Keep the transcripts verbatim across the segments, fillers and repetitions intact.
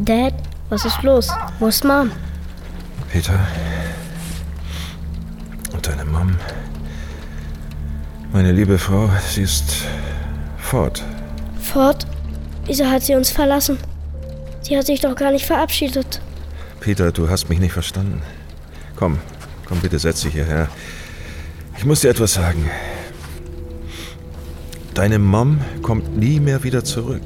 Dad, was ist los? Wo ist Mom? Peter und deine Mom. Meine liebe Frau, sie ist fort. Fort? Wieso hat sie uns verlassen? Sie hat sich doch gar nicht verabschiedet. Peter, du hast mich nicht verstanden. Komm, komm bitte, setz dich hierher. Ich muss dir etwas sagen. Deine Mom kommt nie mehr wieder zurück.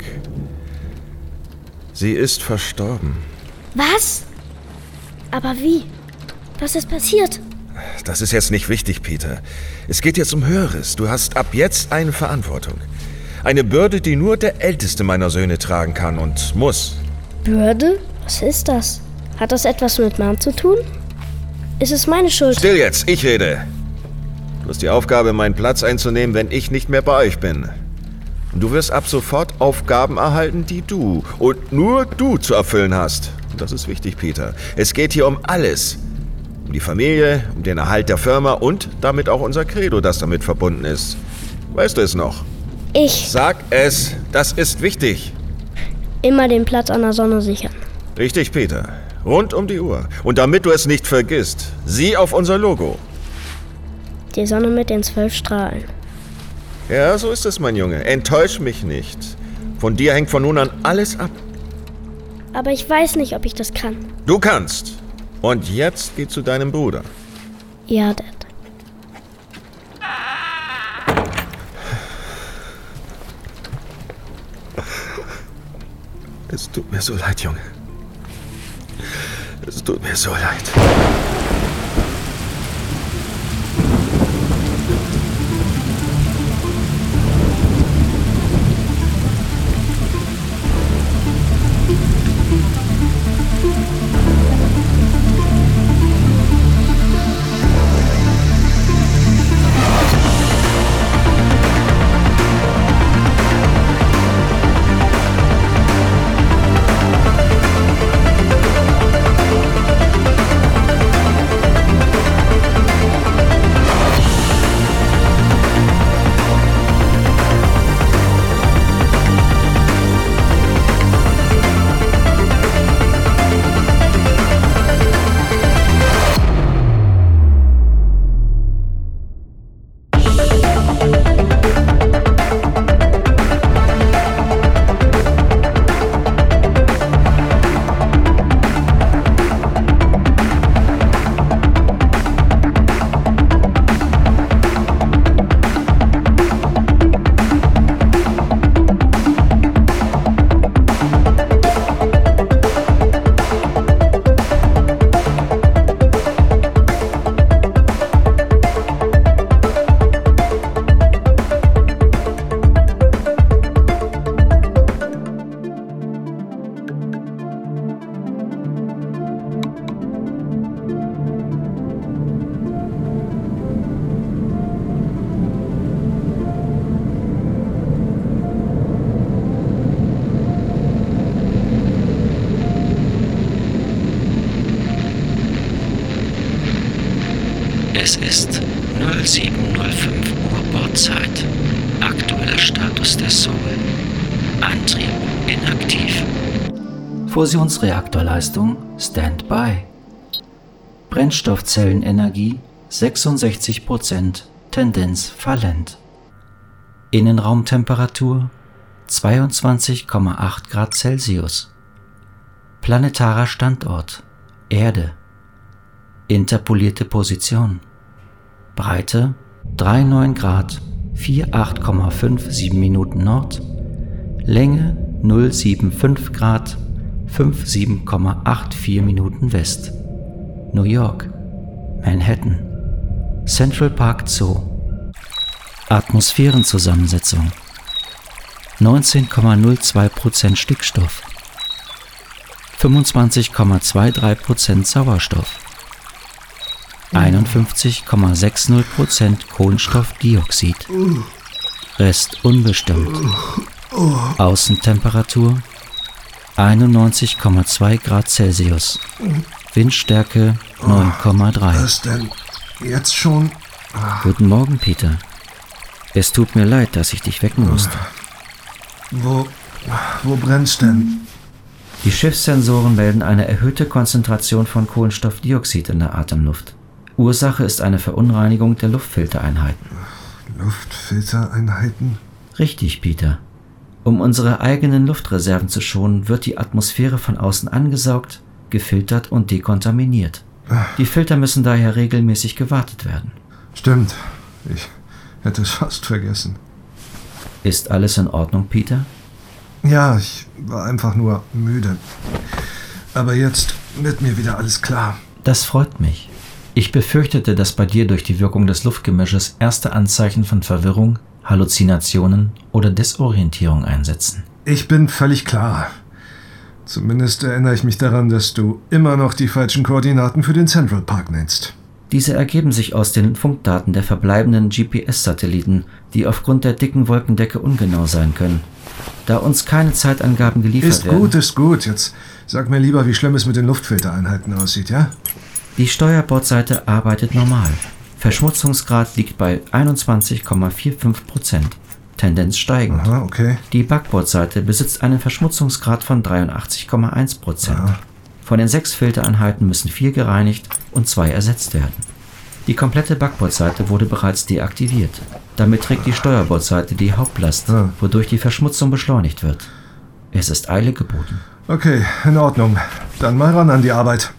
Sie ist verstorben. Was? Aber wie? Was ist passiert? Das ist jetzt nicht wichtig, Peter. Es geht jetzt um Höheres. Du hast ab jetzt eine Verantwortung. Eine Bürde, die nur der älteste meiner Söhne tragen kann und muss. Bürde? Was ist das? Hat das etwas mit Mom zu tun? Ist es meine Schuld? Still jetzt, ich rede. Du hast die Aufgabe, meinen Platz einzunehmen, wenn ich nicht mehr bei euch bin. Und du wirst ab sofort Aufgaben erhalten, die du und nur du zu erfüllen hast. Und das ist wichtig, Peter. Es geht hier um alles. Um die Familie, um den Erhalt der Firma und damit auch unser Credo, das damit verbunden ist. Weißt du es noch? Ich. Sag es, das ist wichtig. Immer den Platz an der Sonne sichern. Richtig, Peter. Rund um die Uhr. Und damit du es nicht vergisst, sieh auf unser Logo. Die Sonne mit den zwölf Strahlen. Ja, so ist es, mein Junge. Enttäusch mich nicht. Von dir hängt von nun an alles ab. Aber ich weiß nicht, ob ich das kann. Du kannst. Und jetzt geh zu deinem Bruder. Ja, Dad. Es tut mir so leid, Junge. Es tut mir so leid. Es ist null sieben null fünf Uhr Bordzeit. Aktueller Status der Soul. Antrieb inaktiv. Fusionsreaktorleistung Standby. Brennstoffzellenenergie sechsundsechzig Prozent, Tendenz fallend. Innenraumtemperatur zweiundzwanzig Komma acht Grad Celsius. Planetarer Standort Erde. Interpolierte Position. Breite drei Komma neun Grad, achtundvierzig Komma siebenundfünfzig Minuten Nord. Länge null Komma fünfundsiebzig Grad, siebenundfünfzig Komma vierundachtzig Minuten West. New York. Manhattan. Central Park Zoo. Atmosphärenzusammensetzung neunzehn Komma null zwei Prozent Stickstoff, fünfundzwanzig Komma dreiundzwanzig Prozent Sauerstoff, einundfünfzig Komma sechzig Prozent Kohlenstoffdioxid, Rest unbestimmt, Außentemperatur einundneunzig Komma zwei Grad Celsius, Windstärke neun Komma drei. Was denn? Jetzt schon? Guten Morgen, Peter. Es tut mir leid, dass ich dich wecken musste. Wo, wo brennt's denn? Die Schiffssensoren melden eine erhöhte Konzentration von Kohlenstoffdioxid in der Atemluft. Ursache ist eine Verunreinigung der Luftfiltereinheiten. Luftfiltereinheiten? Richtig, Peter. Um unsere eigenen Luftreserven zu schonen, wird die Atmosphäre von außen angesaugt, gefiltert und dekontaminiert. Die Filter müssen daher regelmäßig gewartet werden. Stimmt. Ich hätte es fast vergessen. Ist alles in Ordnung, Peter? Ja, ich war einfach nur müde. Aber jetzt wird mir wieder alles klar. Das freut mich. Ich befürchtete, dass bei dir durch die Wirkung des Luftgemisches erste Anzeichen von Verwirrung, Halluzinationen oder Desorientierung einsetzen. Ich bin völlig klar. Zumindest erinnere ich mich daran, dass du immer noch die falschen Koordinaten für den Central Park nennst. Diese ergeben sich aus den Funkdaten der verbleibenden G P S-Satelliten, die aufgrund der dicken Wolkendecke ungenau sein können. Da uns keine Zeitangaben geliefert ist werden... Ist gut, ist gut. Jetzt sag mir lieber, wie schlimm es mit den Luftfiltereinheiten aussieht, ja? Die Steuerbordseite arbeitet normal. Verschmutzungsgrad liegt bei einundzwanzig Komma fünfundvierzig Prozent. Tendenz steigend. Aha, okay. Die Backbordseite besitzt einen Verschmutzungsgrad von dreiundachtzig Komma eins Prozent. Ja. Von den sechs Filtereinheiten müssen vier gereinigt und zwei ersetzt werden. Die komplette Backbordseite wurde bereits deaktiviert. Damit trägt die Steuerbordseite die Hauptlast, Ja. wodurch die Verschmutzung beschleunigt wird. Es ist Eile geboten. Okay, in Ordnung. Dann mal ran an die Arbeit.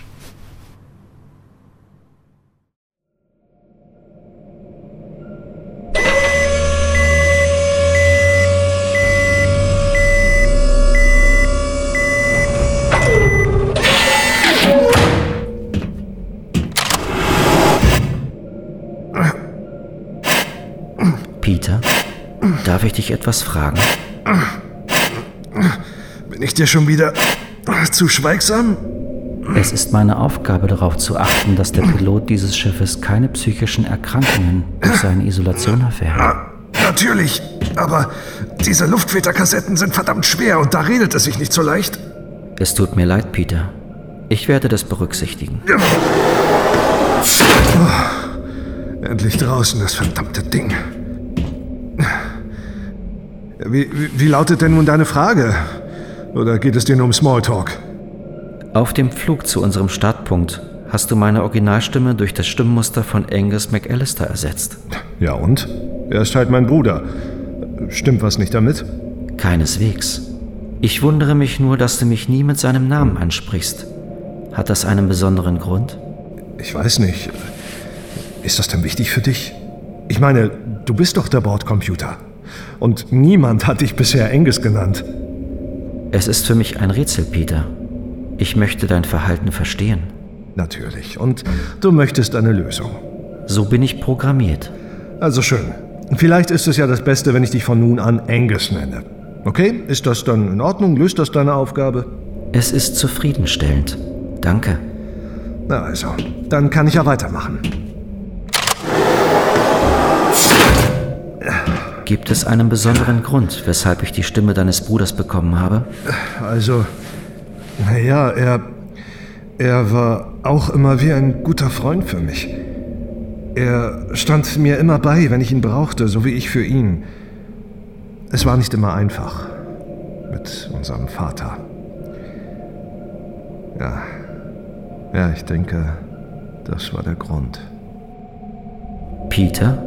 Peter, darf ich dich etwas fragen? Bin ich dir schon wieder zu schweigsam? Es ist meine Aufgabe, darauf zu achten, dass der Pilot dieses Schiffes keine psychischen Erkrankungen durch seine Isolation erfährt. Ah, natürlich, aber diese Luftfilterkassetten sind verdammt schwer und da redet es sich nicht so leicht. Es tut mir leid, Peter. Ich werde das berücksichtigen. Oh, endlich draußen, das verdammte Ding. Wie, wie, wie lautet denn nun deine Frage? Oder geht es dir nur um Smalltalk? Auf dem Flug zu unserem Startpunkt hast du meine Originalstimme durch das Stimmmuster von Angus McAllister ersetzt. Ja und? Er ist halt mein Bruder. Stimmt was nicht damit? Keineswegs. Ich wundere mich nur, dass du mich nie mit seinem Namen ansprichst. Hat das einen besonderen Grund? Ich weiß nicht. Ist das denn wichtig für dich? Ich meine, du bist doch der Bordcomputer. Und niemand hat dich bisher Angus genannt. Es ist für mich ein Rätsel, Peter. Ich möchte dein Verhalten verstehen. Natürlich. Und du möchtest eine Lösung. So bin ich programmiert. Also schön. Vielleicht ist es ja das Beste, wenn ich dich von nun an Angus nenne. Okay? Ist das dann in Ordnung? Löst das deine Aufgabe? Es ist zufriedenstellend. Danke. Na also, dann kann ich ja weitermachen. Gibt es einen besonderen Grund, weshalb ich die Stimme deines Bruders bekommen habe? Also, naja, er, er war auch immer wie ein guter Freund für mich. Er stand mir immer bei, wenn ich ihn brauchte, so wie ich für ihn. Es war nicht immer einfach mit unserem Vater. Ja, ja, ich denke, das war der Grund. Peter?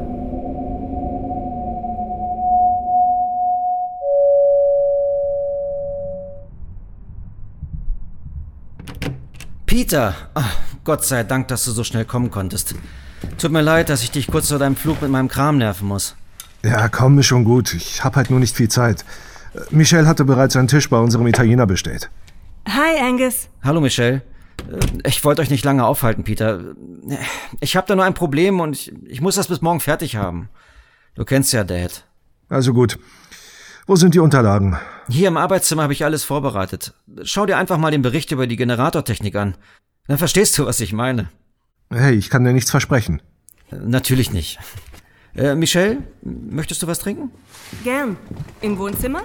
Peter! Oh, Gott sei Dank, dass du so schnell kommen konntest. Tut mir leid, dass ich dich kurz vor deinem Flug mit meinem Kram nerven muss. Ja, komm, ist schon gut. Ich hab halt nur nicht viel Zeit. Michelle hatte bereits einen Tisch bei unserem Italiener bestellt. Hi, Angus. Hallo, Michelle. Ich wollte euch nicht lange aufhalten, Peter. Ich habe da nur ein Problem und ich, ich muss das bis morgen fertig haben. Du kennst ja Dad. Also gut. Wo sind die Unterlagen? Hier im Arbeitszimmer habe ich alles vorbereitet. Schau dir einfach mal den Bericht über die Generatortechnik an. Dann verstehst du, was ich meine. Hey, ich kann dir nichts versprechen. Natürlich nicht. Äh, Michelle, möchtest du was trinken? Gern. Im Wohnzimmer?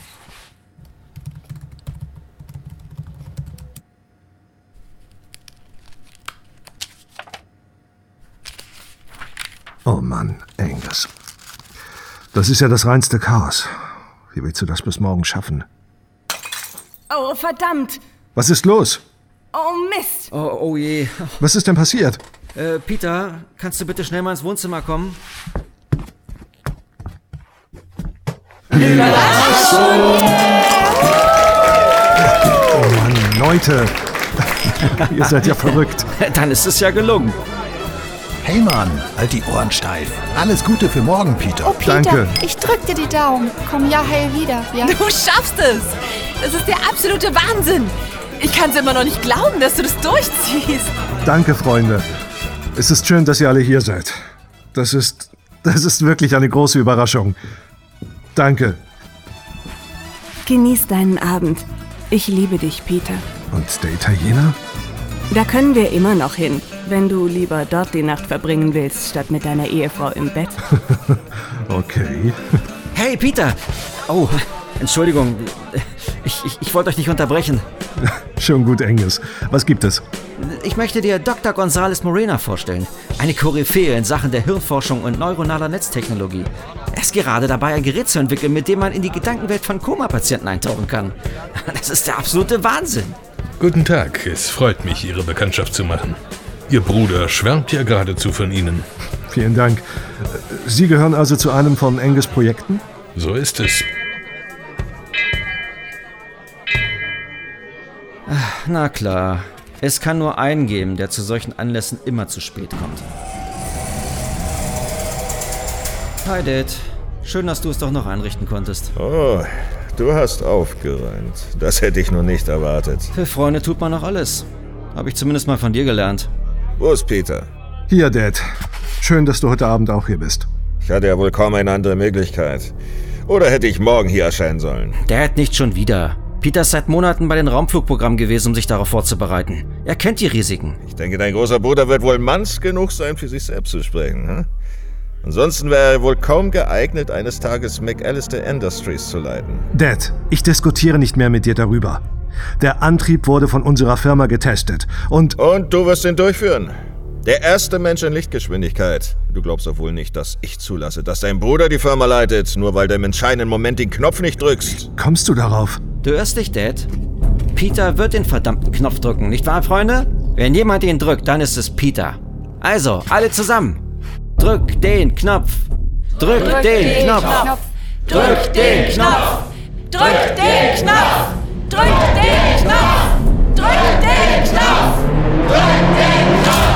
Oh Mann, Angus. Das ist ja das reinste Chaos. Wie willst du das bis morgen schaffen? Oh, verdammt. Was ist los? Oh, Mist. Oh, oh je. Was ist denn passiert? Äh, Peter, kannst du bitte schnell mal ins Wohnzimmer kommen? Oh Mann, Leute. Ihr seid ja verrückt. Dann ist es ja gelungen. Hey Mann, halt die Ohren steif. Alles Gute für morgen, Peter. Oh, Peter, Danke. ich drück dir die Daumen. Komm ja heil wieder, ja? Du schaffst es! Das ist der absolute Wahnsinn! Ich kann es immer noch nicht glauben, dass du das durchziehst. Danke, Freunde. Es ist schön, dass ihr alle hier seid. Das ist, das ist wirklich eine große Überraschung. Danke. Genieß deinen Abend. Ich liebe dich, Peter. Und der Italiener? Da können wir immer noch hin, wenn du lieber dort die Nacht verbringen willst, statt mit deiner Ehefrau im Bett. Okay. Hey, Peter! Oh, Entschuldigung. Ich, ich, ich wollte euch nicht unterbrechen. Schon gut, Angus. Was gibt es? Ich möchte dir Doktor González Morena vorstellen. Eine Koryphäe in Sachen der Hirnforschung und neuronaler Netztechnologie. Er ist gerade dabei, ein Gerät zu entwickeln, mit dem man in die Gedankenwelt von Koma-Patienten eintauchen kann. Das ist der absolute Wahnsinn. Guten Tag, es freut mich, Ihre Bekanntschaft zu machen. Ihr Bruder schwärmt ja geradezu von Ihnen. Vielen Dank. Sie gehören also zu einem von Angus' Projekten? So ist es. Na klar. Es kann nur einen geben, der zu solchen Anlässen immer zu spät kommt. Hi, Dad. Schön, dass du es doch noch einrichten konntest. Oh, du hast aufgeräumt. Das hätte ich nur nicht erwartet. Für Freunde tut man noch alles. Habe ich zumindest mal von dir gelernt. Wo ist Peter? Hier, Dad. Schön, dass du heute Abend auch hier bist. Ich hatte ja wohl kaum eine andere Möglichkeit. Oder hätte ich morgen hier erscheinen sollen? Dad, nicht schon wieder. Peter ist seit Monaten bei den Raumflugprogrammen gewesen, um sich darauf vorzubereiten. Er kennt die Risiken. Ich denke, dein großer Bruder wird wohl manns genug sein, für sich selbst zu sprechen. Hm? Ansonsten wäre er wohl kaum geeignet, eines Tages McAllister Industries zu leiten. Dad, ich diskutiere nicht mehr mit dir darüber. Der Antrieb wurde von unserer Firma getestet und... Und du wirst ihn durchführen. Der erste Mensch in Lichtgeschwindigkeit. Du glaubst doch wohl nicht, dass ich zulasse, dass dein Bruder die Firma leitet, nur weil du im entscheidenden Moment den Knopf nicht drückst. Kommst du darauf? Du irrst dich, Dad. Peter wird den verdammten Knopf drücken, nicht wahr, Freunde? Wenn jemand ihn drückt, dann ist es Peter. Also, alle zusammen. Drück den Knopf. Drück, Drück den, den Knopf. Knopf. Drück den Knopf. Drück den Knopf. Drück den Knopf. Drück den Knopf. Drück den Knopf.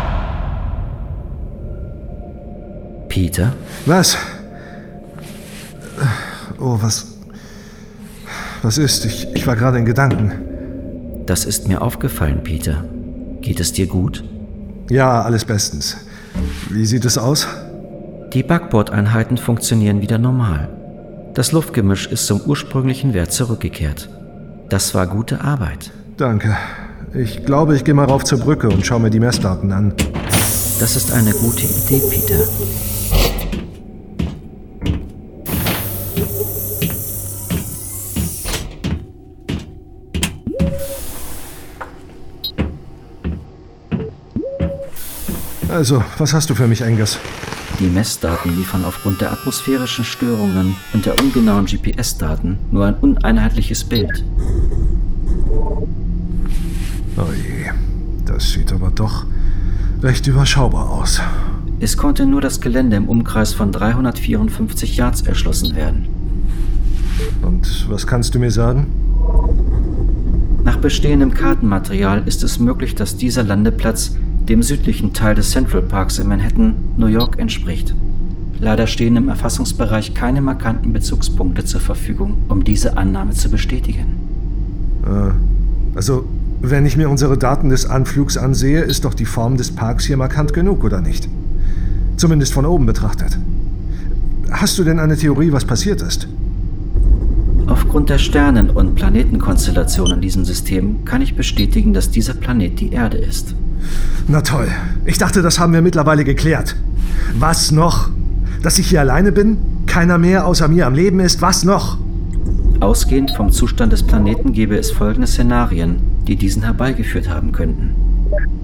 Peter? Was? Oh, was... Was ist? Ich, ich war gerade in Gedanken. Das ist mir aufgefallen, Peter. Geht es dir gut? Ja, alles bestens. Wie sieht es aus? Die Backbordeinheiten funktionieren wieder normal. Das Luftgemisch ist zum ursprünglichen Wert zurückgekehrt. Das war gute Arbeit. Danke. Ich glaube, ich gehe mal rauf zur Brücke und schaue mir die Messdaten an. Das ist eine gute Idee, Peter. Also, was hast du für mich, Angus? Die Messdaten liefern aufgrund der atmosphärischen Störungen und der ungenauen G P S-Daten nur ein uneinheitliches Bild. Oh je, das sieht aber doch recht überschaubar aus. Es konnte nur das Gelände im Umkreis von dreihundertvierundfünfzig Yards erschlossen werden. Und was kannst du mir sagen? Nach bestehendem Kartenmaterial ist es möglich, dass dieser Landeplatz dem südlichen Teil des Central Parks in Manhattan, New York, entspricht. Leider stehen im Erfassungsbereich keine markanten Bezugspunkte zur Verfügung, um diese Annahme zu bestätigen. Äh, also, wenn ich mir unsere Daten des Anflugs ansehe, ist doch die Form des Parks hier markant genug, oder nicht? Zumindest von oben betrachtet. Hast du denn eine Theorie, was passiert ist? Aufgrund der Sternen- und Planetenkonstellationen in diesem System kann ich bestätigen, dass dieser Planet die Erde ist. Na toll. Ich dachte, das haben wir mittlerweile geklärt. Was noch? Dass ich hier alleine bin? Keiner mehr außer mir am Leben ist? Was noch? Ausgehend vom Zustand des Planeten gäbe es folgende Szenarien, die diesen herbeigeführt haben könnten.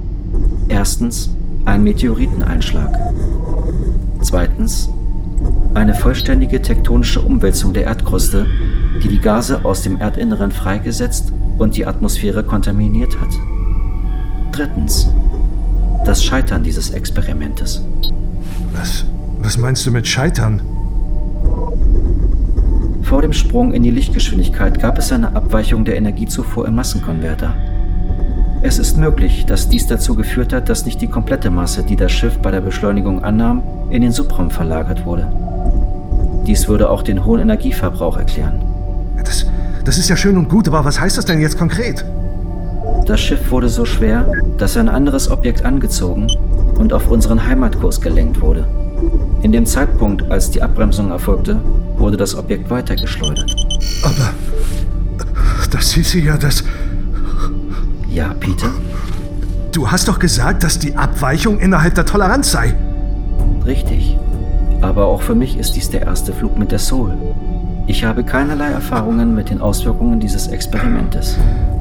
Erstens, ein Meteoriteneinschlag. Zweitens, Eine vollständige tektonische Umwälzung der Erdkruste, die die Gase aus dem Erdinneren freigesetzt und die Atmosphäre kontaminiert hat. Drittens. Das Scheitern dieses Experimentes. Was, was meinst du mit Scheitern? Vor dem Sprung in die Lichtgeschwindigkeit gab es eine Abweichung der Energiezufuhr im Massenkonverter. Es ist möglich, dass dies dazu geführt hat, dass nicht die komplette Masse, die das Schiff bei der Beschleunigung annahm, in den Subraum verlagert wurde. Dies würde auch den hohen Energieverbrauch erklären. Das, das ist ja schön und gut, aber was heißt das denn jetzt konkret? Das Schiff wurde so schwer, dass ein anderes Objekt angezogen und auf unseren Heimatkurs gelenkt wurde. In dem Zeitpunkt, als die Abbremsung erfolgte, wurde das Objekt weitergeschleudert. Aber das hieße ja, dass... Ja, Peter? Du hast doch gesagt, dass die Abweichung innerhalb der Toleranz sei. Richtig. Aber auch für mich ist dies der erste Flug mit der Soul. Ich habe keinerlei Erfahrungen mit den Auswirkungen dieses Experimentes.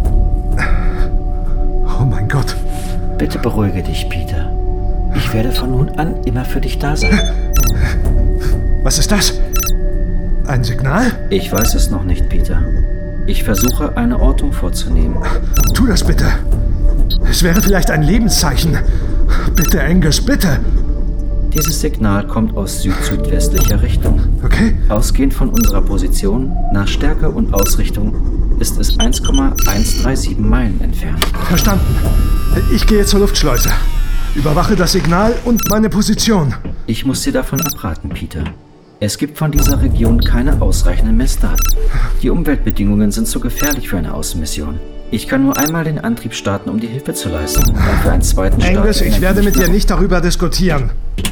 Oh mein Gott. Bitte beruhige dich, Peter. Ich werde von nun an immer für dich da sein. Was ist das? Ein Signal? Ich weiß es noch nicht, Peter. Ich versuche, eine Ortung vorzunehmen. Tu das bitte. Es wäre vielleicht ein Lebenszeichen. Bitte, Angus, bitte. Dieses Signal kommt aus süd-südwestlicher Richtung. Okay. Ausgehend von unserer Position, nach Stärke und Ausrichtung, ist es eins Komma eins drei sieben Meilen entfernt. Verstanden. Ich gehe zur Luftschleuse. Überwache das Signal und meine Position. Ich muss dir davon abraten, Peter. Es gibt von dieser Region keine ausreichenden Messdaten. Die Umweltbedingungen sind zu gefährlich für eine Außenmission. Ich kann nur einmal den Antrieb starten, um die Hilfe zu leisten. Und für einen zweiten Start... Angus, ich werde mit dir nicht darüber diskutieren.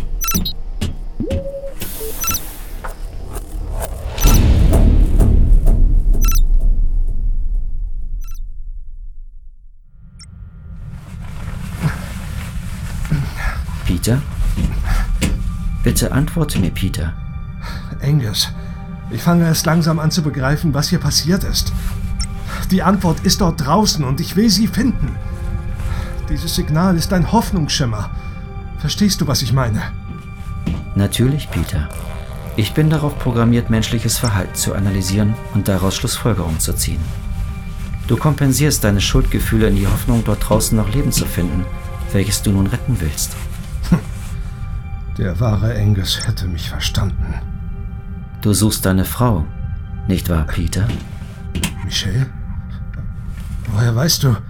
Peter? Bitte antworte mir, Peter. Angus, ich fange erst langsam an zu begreifen, was hier passiert ist. Die Antwort ist dort draußen und ich will sie finden. Dieses Signal ist ein Hoffnungsschimmer. Verstehst du, was ich meine? Natürlich, Peter. Ich bin darauf programmiert, menschliches Verhalten zu analysieren und daraus Schlussfolgerungen zu ziehen. Du kompensierst deine Schuldgefühle in die Hoffnung, dort draußen noch Leben zu finden, welches du nun retten willst. Der wahre Angus hätte mich verstanden. Du suchst deine Frau, nicht wahr, Peter? Michelle? Woher weißt du?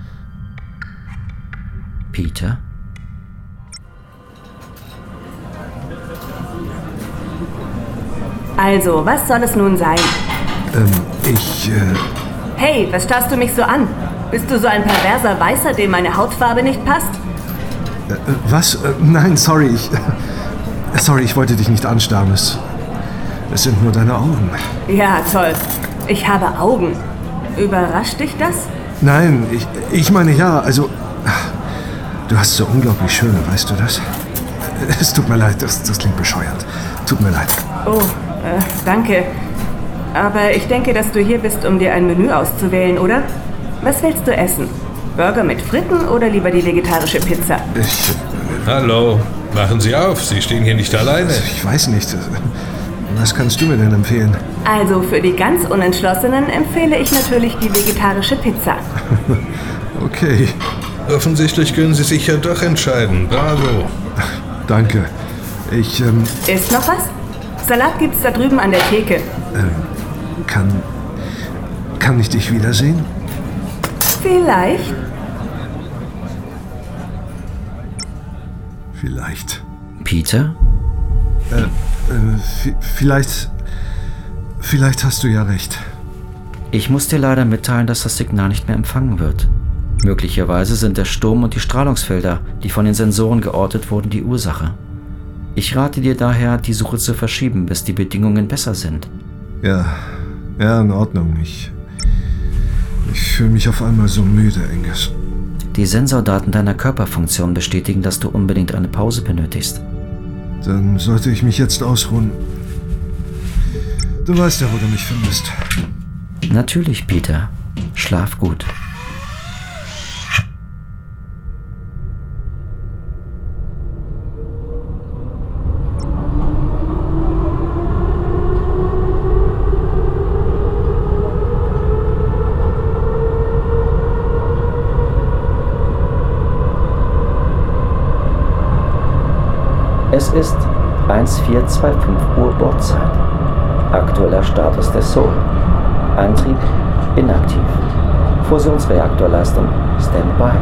Peter? Also, was soll es nun sein? Ähm, ich, äh... Hey, was starrst du mich so an? Bist du so ein perverser Weißer, dem meine Hautfarbe nicht passt? Äh, was? Äh, nein, sorry, ich... Äh, sorry, ich wollte dich nicht anstarren. Es, es sind nur deine Augen. Ja, toll. Ich habe Augen. Überrascht dich das? Nein, ich, ich meine ja, also... Du hast so unglaublich schöne, weißt du das? Es tut mir leid, das, das klingt bescheuert. Tut mir leid. Oh, äh, danke. Aber ich denke, dass du hier bist, um dir ein Menü auszuwählen, oder? Was willst du essen? Burger mit Fritten oder lieber die vegetarische Pizza? Ich... Äh, Hallo, machen Sie auf, Sie stehen hier nicht alleine. Ich weiß nicht. Was kannst du mir denn empfehlen? Also für die ganz Unentschlossenen empfehle ich natürlich die vegetarische Pizza. Okay. Offensichtlich können Sie sich ja doch entscheiden. Bravo. Danke. Ich, ähm... Ist noch was? Salat gibt's da drüben an der Theke. Ähm, kann... Kann ich dich wiedersehen? Vielleicht. Vielleicht. Peter? Äh, äh, vielleicht... Vielleicht hast du ja recht. Ich muss dir leider mitteilen, dass das Signal nicht mehr empfangen wird. Möglicherweise sind der Sturm und die Strahlungsfelder, die von den Sensoren geortet wurden, die Ursache. Ich rate dir daher, die Suche zu verschieben, bis die Bedingungen besser sind. Ja, ja, in Ordnung. Ich... Ich fühle mich auf einmal so müde, Angus. Die Sensordaten deiner Körperfunktion bestätigen, dass du unbedingt eine Pause benötigst. Dann sollte ich mich jetzt ausruhen. Du weißt ja, wo du mich findest. Natürlich, Peter. Schlaf gut. Es ist vierzehn fünfundzwanzig Uhr Bordzeit. Aktueller Status der Soul. Antrieb inaktiv. Fusionsreaktorleistung Standby.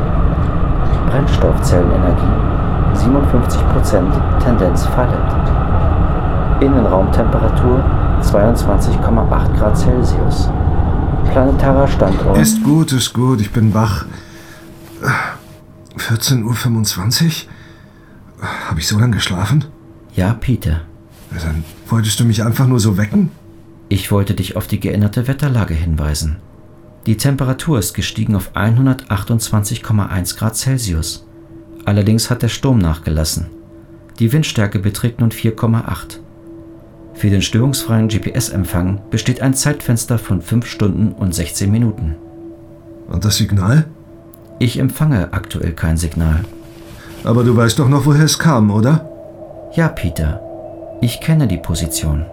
Brennstoffzellenenergie siebenundfünfzig Prozent, Tendenz fallend. Innenraumtemperatur zweiundzwanzig Komma acht Grad Celsius. Planetarer Standort. Ist gut, ist gut, ich bin wach. vierzehn Uhr fünfundzwanzig? Habe ich so lange geschlafen? Ja, Peter. Dann wolltest du mich einfach nur so wecken? Ich wollte dich auf die geänderte Wetterlage hinweisen. Die Temperatur ist gestiegen auf hundertachtundzwanzig Komma eins Grad Celsius. Allerdings hat der Sturm nachgelassen. Die Windstärke beträgt nun vier Komma acht. Für den störungsfreien G P S-Empfang besteht ein Zeitfenster von fünf Stunden und sechzehn Minuten. Und das Signal? Ich empfange aktuell kein Signal. Aber du weißt doch noch, woher es kam, oder? Ja, Peter. Ich kenne die Position.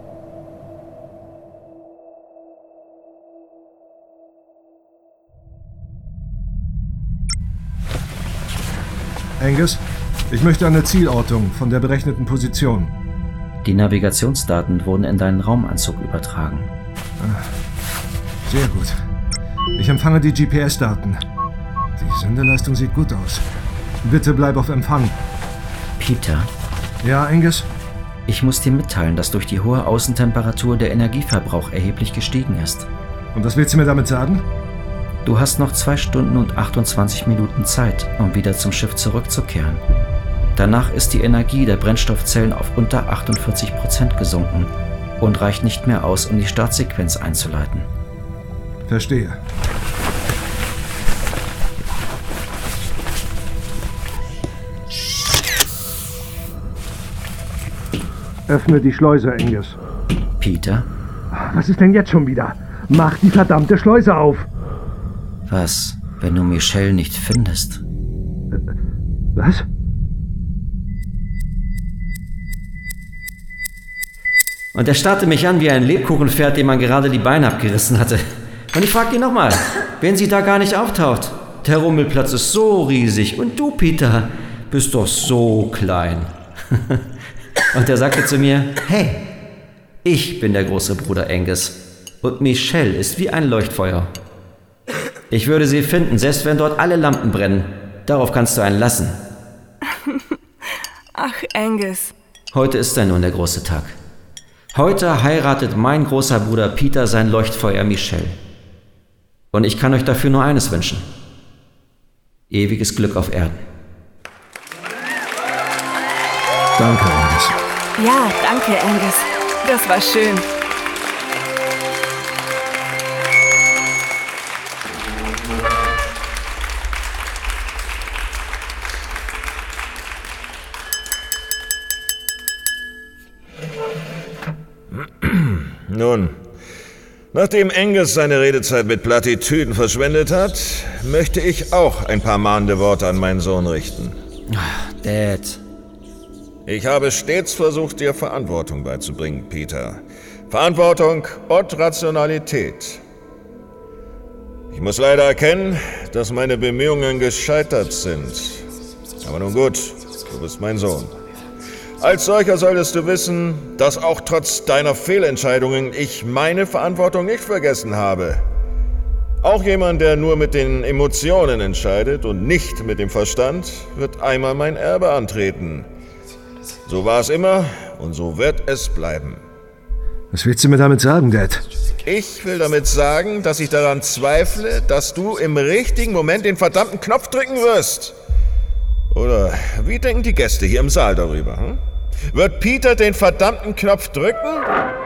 Angus, ich möchte eine Zielortung von der berechneten Position. Die Navigationsdaten wurden in deinen Raumanzug übertragen. Ah, sehr gut. Ich empfange die G P S-Daten. Die Sendeleistung sieht gut aus. Bitte bleib auf Empfang. Peter? Ja, Angus? Ich muss dir mitteilen, dass durch die hohe Außentemperatur der Energieverbrauch erheblich gestiegen ist. Und was willst du mir damit sagen? Du hast noch zwei Stunden und achtundzwanzig Minuten Zeit, um wieder zum Schiff zurückzukehren. Danach ist die Energie der Brennstoffzellen auf unter achtundvierzig Prozent gesunken und reicht nicht mehr aus, um die Startsequenz einzuleiten. Verstehe. Öffne die Schleuse, Angus. Peter? Was ist denn jetzt schon wieder? Mach die verdammte Schleuse auf! Was, wenn du Michelle nicht findest? Was? Und er starrte mich an wie ein Lebkuchenpferd, dem man gerade die Beine abgerissen hatte. Und ich fragte ihn nochmal, wenn sie da gar nicht auftaucht. Der Rummelplatz ist so riesig und du, Peter, bist doch so klein. Und er sagte zu mir, hey, ich bin der große Bruder Angus und Michelle ist wie ein Leuchtfeuer. Ich würde sie finden, selbst wenn dort alle Lampen brennen. Darauf kannst du einen lassen. Ach, Angus. Heute ist dann nun der große Tag. Heute heiratet mein großer Bruder Peter sein Leuchtfeuer Michelle. Und ich kann euch dafür nur eines wünschen. Ewiges Glück auf Erden. Danke, Angus. Ja, danke, Angus. Das war schön. Nun, nachdem Angus seine Redezeit mit Plattitüden verschwendet hat, möchte ich auch ein paar mahnende Worte an meinen Sohn richten. Dad. Ich habe stets versucht, dir Verantwortung beizubringen, Peter. Verantwortung und Rationalität. Ich muss leider erkennen, dass meine Bemühungen gescheitert sind. Aber nun gut, du bist mein Sohn. Als solcher solltest du wissen, dass auch trotz deiner Fehlentscheidungen ich meine Verantwortung nicht vergessen habe. Auch jemand, der nur mit den Emotionen entscheidet und nicht mit dem Verstand, wird einmal mein Erbe antreten. So war es immer und so wird es bleiben. Was willst du mir damit sagen, Dad? Ich will damit sagen, dass ich daran zweifle, dass du im richtigen Moment den verdammten Knopf drücken wirst. Oder wie denken die Gäste hier im Saal darüber? Hm? Wird Peter den verdammten Knopf drücken?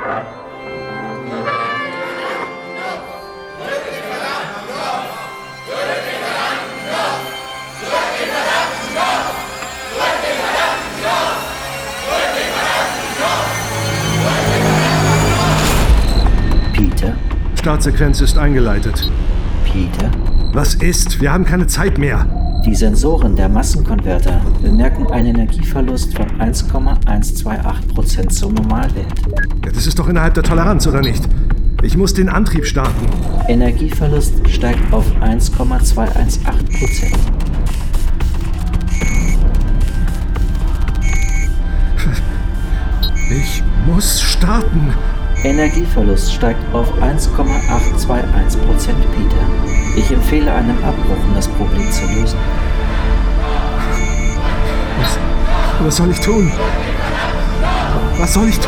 Peter? Startsequenz ist eingeleitet. Peter? Was ist? Wir haben keine Zeit mehr. Die Sensoren der Massenkonverter bemerken einen Energieverlust von eins Komma hundertachtundzwanzig Prozent zum Normalwert. Ja, das ist doch innerhalb der Toleranz, oder nicht? Ich muss den Antrieb starten. Energieverlust steigt auf eins Komma zweihundertachtzehn Prozent. Ich muss starten. Energieverlust steigt auf eins Komma acht zwei eins Prozent, Peter. Ich empfehle einen Abbruch, um das Problem zu lösen. Was, was soll ich tun? Was soll ich tun?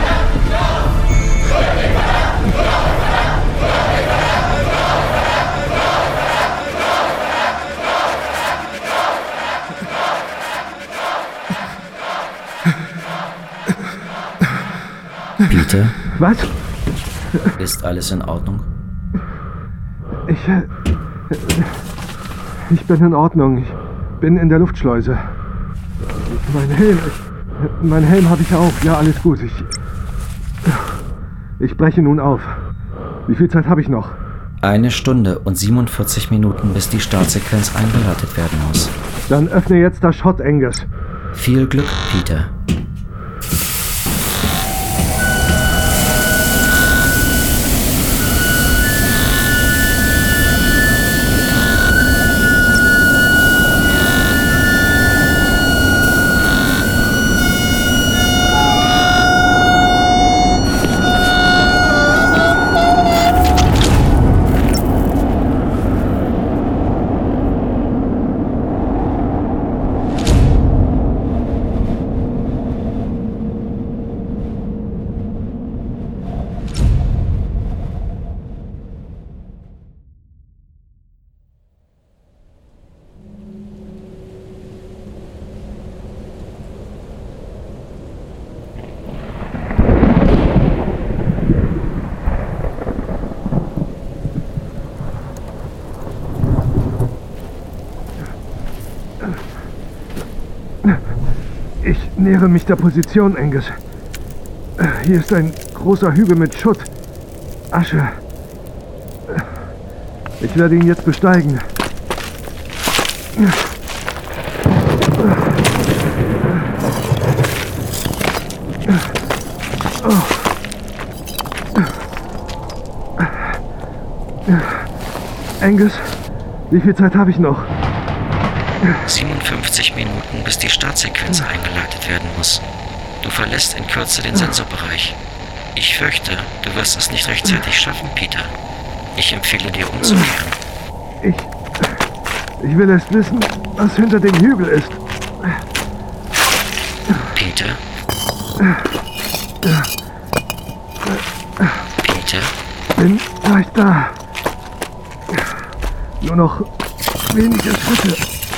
Peter? Was? Ist alles in Ordnung? Ich... Äh, ich bin in Ordnung. Ich bin in der Luftschleuse. Mein Helm... Mein Helm habe ich auch. Ja, alles gut. Ich... Ich breche nun auf. Wie viel Zeit habe ich noch? Eine Stunde und siebenundvierzig Minuten, bis die Startsequenz eingeleitet werden muss. Dann öffne jetzt das Schott, Angus. Viel Glück, Peter. Ich nähere mich der Position, Angus. Hier ist ein großer Hügel mit Schutt, Asche. Ich werde ihn jetzt besteigen. Angus, wie viel Zeit habe ich noch? siebenundfünfzig Minuten, bis die Startsequenz eingeleitet werden muss. Du verlässt in Kürze den Sensorbereich. Ich fürchte, du wirst es nicht rechtzeitig schaffen, Peter. Ich empfehle dir umzukehren. Ich... Ich will erst wissen, was hinter dem Hügel ist. Peter? Peter? Bin gleich da. Nur noch wenige Schritte.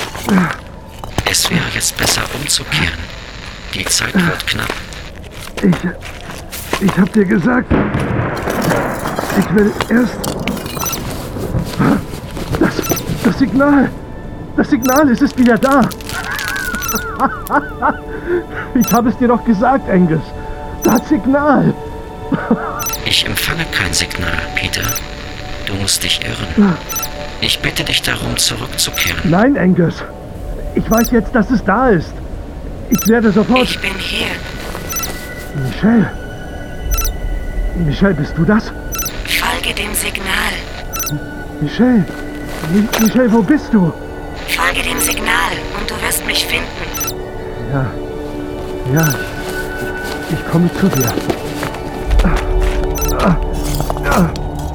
Es wäre jetzt besser umzukehren. Die Zeit wird knapp. Ich... Ich hab dir gesagt... Ich will erst... Das... Das Signal... Das Signal, es ist wieder da. Ich habe es dir doch gesagt, Angus. Das Signal. Ich empfange kein Signal, Peter. Du musst dich irren. Ich bitte dich darum, zurückzukehren. Nein, Angus. Ich weiß jetzt, dass es da ist. Ich werde sofort... Ich bin hier. Michelle. Michelle, bist du das? Folge dem Signal. Michelle. Mi- Michelle, wo bist du? Folge dem Signal und du wirst mich finden. Ja. Ja. Ich, ich komme zu dir. Ah. Ah.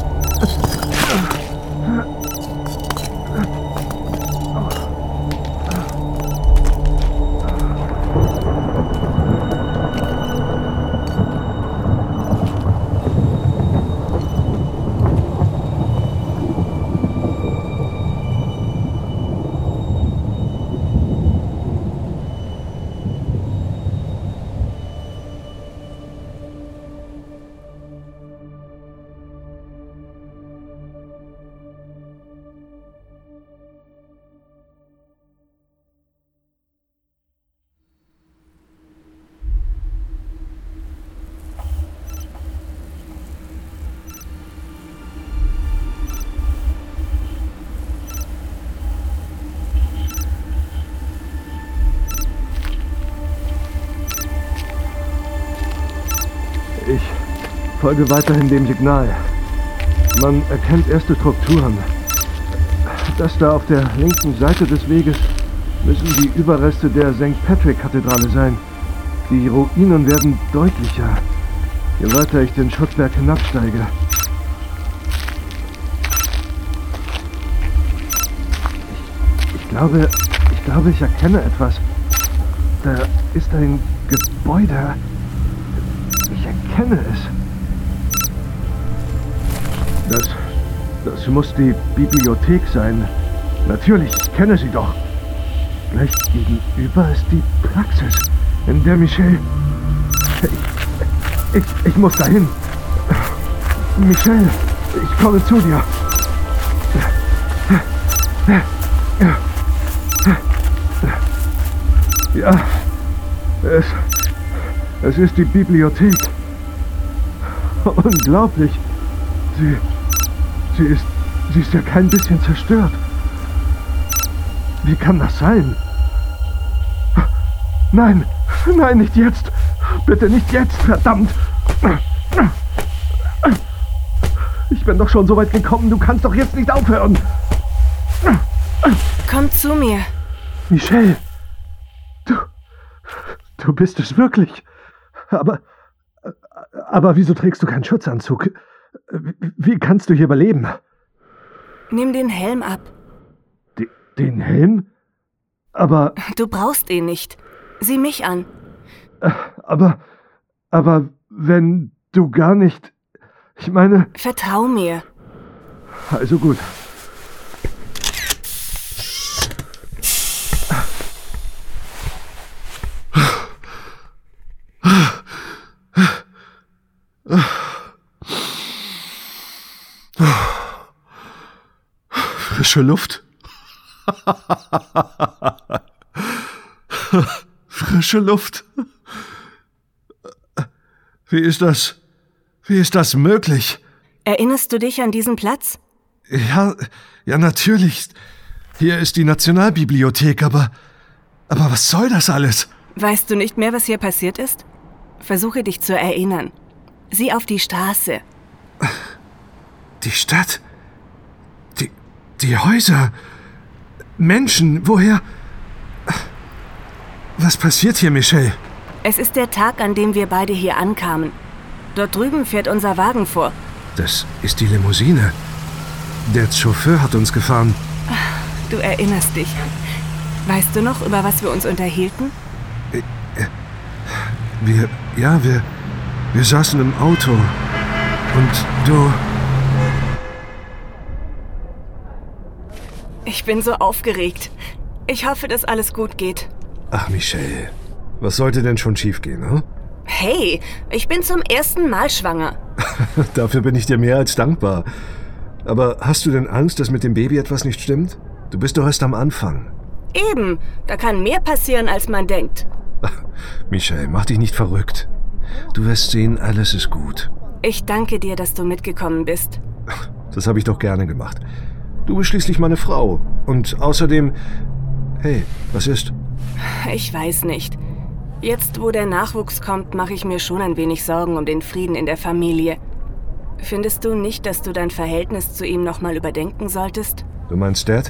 Ich folge weiterhin dem Signal. Man erkennt erste Strukturen. Das da auf der linken Seite des Weges müssen die Überreste der Sankt Patrick-Kathedrale sein. Die Ruinen werden deutlicher, je weiter ich den Schuttberg hinabsteige. Ich, ich glaube, ich glaube, ich erkenne etwas. Da ist ein Gebäude. Ich erkenne es. Das, das muss die Bibliothek sein. Natürlich, ich kenne sie doch. Gleich gegenüber ist die Praxis, in der Michel... Ich, ich, ich muss dahin. Michel, ich komme zu dir. Ja, es, es ist die Bibliothek. Unglaublich. Sie, sie ist, sie ist ja kein bisschen zerstört. Wie kann das sein? Nein, nein, nicht jetzt. Bitte nicht jetzt, verdammt. Ich bin doch schon so weit gekommen, du kannst doch jetzt nicht aufhören. Komm zu mir. Michel, du, du bist es wirklich. Aber, aber wieso trägst du keinen Schutzanzug? Wie kannst du hier überleben? Nimm den Helm ab. D- den Helm? Aber... Du brauchst ihn nicht. Sieh mich an. Aber, aber wenn du gar nicht... Ich meine... Vertrau mir. Also gut. Frische Luft. Frische Luft. Wie ist das? Wie ist das möglich? Erinnerst du dich an diesen Platz? Ja, ja natürlich. Hier ist die Nationalbibliothek, aber... Aber was soll das alles? Weißt du nicht mehr, was hier passiert ist? Versuche dich zu erinnern. Sieh auf die Straße. Die Stadt? Die... die Häuser? Menschen, woher... Was passiert hier, Michel? Es ist der Tag, an dem wir beide hier ankamen. Dort drüben fährt unser Wagen vor. Das ist die Limousine. Der Chauffeur hat uns gefahren. Du erinnerst dich. Weißt du noch, über was wir uns unterhielten? Wir... ja, wir... wir saßen im Auto. Und du... Ich bin so aufgeregt. Ich hoffe, dass alles gut geht. Ach, Michel. Was sollte denn schon schiefgehen, hm? Hey, ich bin zum ersten Mal schwanger. Dafür bin ich dir mehr als dankbar. Aber hast du denn Angst, dass mit dem Baby etwas nicht stimmt? Du bist doch erst am Anfang. Eben, da kann mehr passieren, als man denkt. Ach, Michel, mach dich nicht verrückt. Du wirst sehen, alles ist gut. Ich danke dir, dass du mitgekommen bist. Das habe ich doch gerne gemacht. Du bist schließlich meine Frau. Und außerdem... Hey, was ist? Ich weiß nicht. Jetzt, wo der Nachwuchs kommt, mache ich mir schon ein wenig Sorgen um den Frieden in der Familie. Findest du nicht, dass du dein Verhältnis zu ihm nochmal überdenken solltest? Du meinst Dad?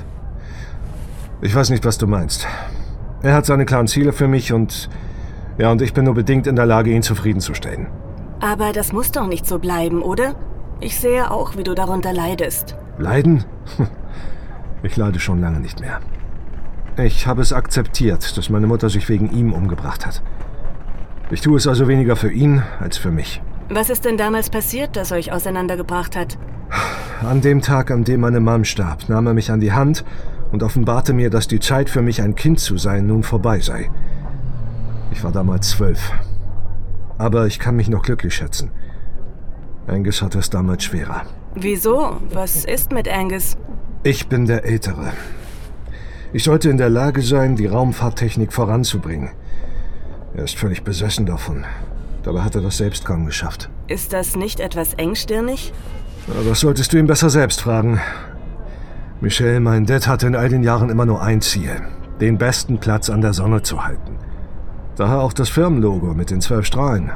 Ich weiß nicht, was du meinst. Er hat seine klaren Ziele für mich und... Ja, und ich bin nur bedingt in der Lage, ihn zufriedenzustellen. Aber das muss doch nicht so bleiben, oder? Ich sehe auch, wie du darunter leidest. Leiden? Ich leide schon lange nicht mehr. Ich habe es akzeptiert, dass meine Mutter sich wegen ihm umgebracht hat. Ich tue es also weniger für ihn als für mich. Was ist denn damals passiert, das euch auseinandergebracht hat? An dem Tag, an dem meine Mom starb, nahm er mich an die Hand und offenbarte mir, dass die Zeit für mich ein Kind zu sein nun vorbei sei. Ich war damals zwölf. Aber ich kann mich noch glücklich schätzen. Angus hatte es damals schwerer. Wieso? Was ist mit Angus? Ich bin der Ältere. Ich sollte in der Lage sein, die Raumfahrttechnik voranzubringen. Er ist völlig besessen davon. Dabei hat er das selbst kaum geschafft. Ist das nicht etwas engstirnig? Na, das solltest du ihn besser selbst fragen. Michel, mein Dad hatte in all den Jahren immer nur ein Ziel. Den besten Platz an der Sonne zu halten. Daher auch das Firmenlogo mit den zwölf Strahlen.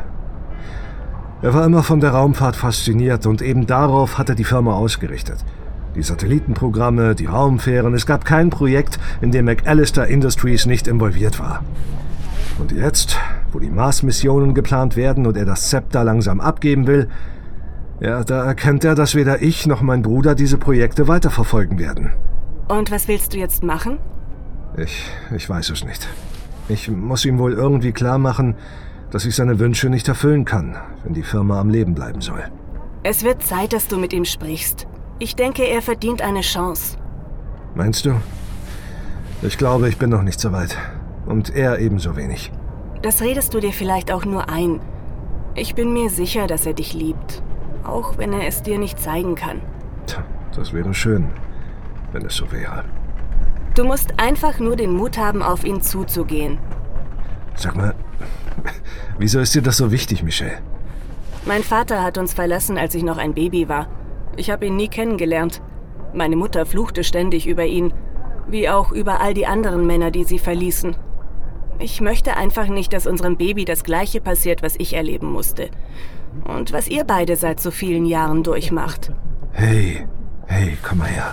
Er war immer von der Raumfahrt fasziniert und eben darauf hat er die Firma ausgerichtet. Die Satellitenprogramme, die Raumfähren, es gab kein Projekt, in dem McAllister Industries nicht involviert war. Und jetzt, wo die Mars-Missionen geplant werden und er das Zepter langsam abgeben will, ja, da erkennt er, dass weder ich noch mein Bruder diese Projekte weiterverfolgen werden. Und was willst du jetzt machen? Ich, ich weiß es nicht. Ich muss ihm wohl irgendwie klar machen, dass ich seine Wünsche nicht erfüllen kann, wenn die Firma am Leben bleiben soll. Es wird Zeit, dass du mit ihm sprichst. Ich denke, er verdient eine Chance. Meinst du? Ich glaube, ich bin noch nicht so weit. Und er ebenso wenig. Das redest du dir vielleicht auch nur ein. Ich bin mir sicher, dass er dich liebt. Auch wenn er es dir nicht zeigen kann. Tja, das wäre schön, wenn es so wäre. Du musst einfach nur den Mut haben, auf ihn zuzugehen. Sag mal, wieso ist dir das so wichtig, Michelle? Mein Vater hat uns verlassen, als ich noch ein Baby war. Ich habe ihn nie kennengelernt. Meine Mutter fluchte ständig über ihn, wie auch über all die anderen Männer, die sie verließen. Ich möchte einfach nicht, dass unserem Baby das Gleiche passiert, was ich erleben musste. Und was ihr beide seit so vielen Jahren durchmacht. Hey, hey, komm mal her.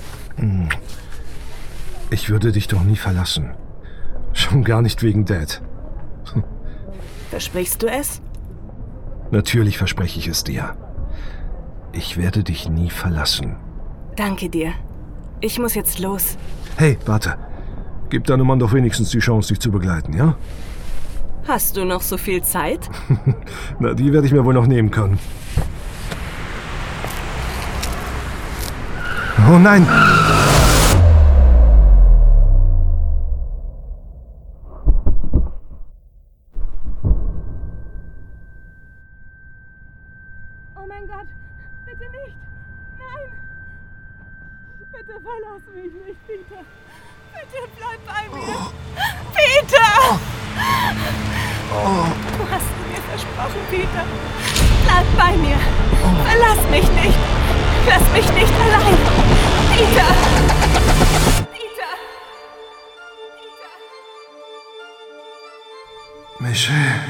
Ich würde dich doch nie verlassen. Schon gar nicht wegen Dad. Versprichst du es? Natürlich verspreche ich es dir. Ich werde dich nie verlassen. Danke dir. Ich muss jetzt los. Hey, warte. Gib deinem Mann doch wenigstens die Chance, dich zu begleiten, ja? Hast du noch so viel Zeit? Na, die werde ich mir wohl noch nehmen können. Oh nein! Oh mein Gott, bitte nicht! Nein! Bitte verlass mich nicht, Peter! Bitte bleib bei mir! Peter! Du hast mir versprochen, Peter! Bleib bei mir! Verlass mich nicht! Lass mich nicht allein! Peter! Peter! Peter! Michelle!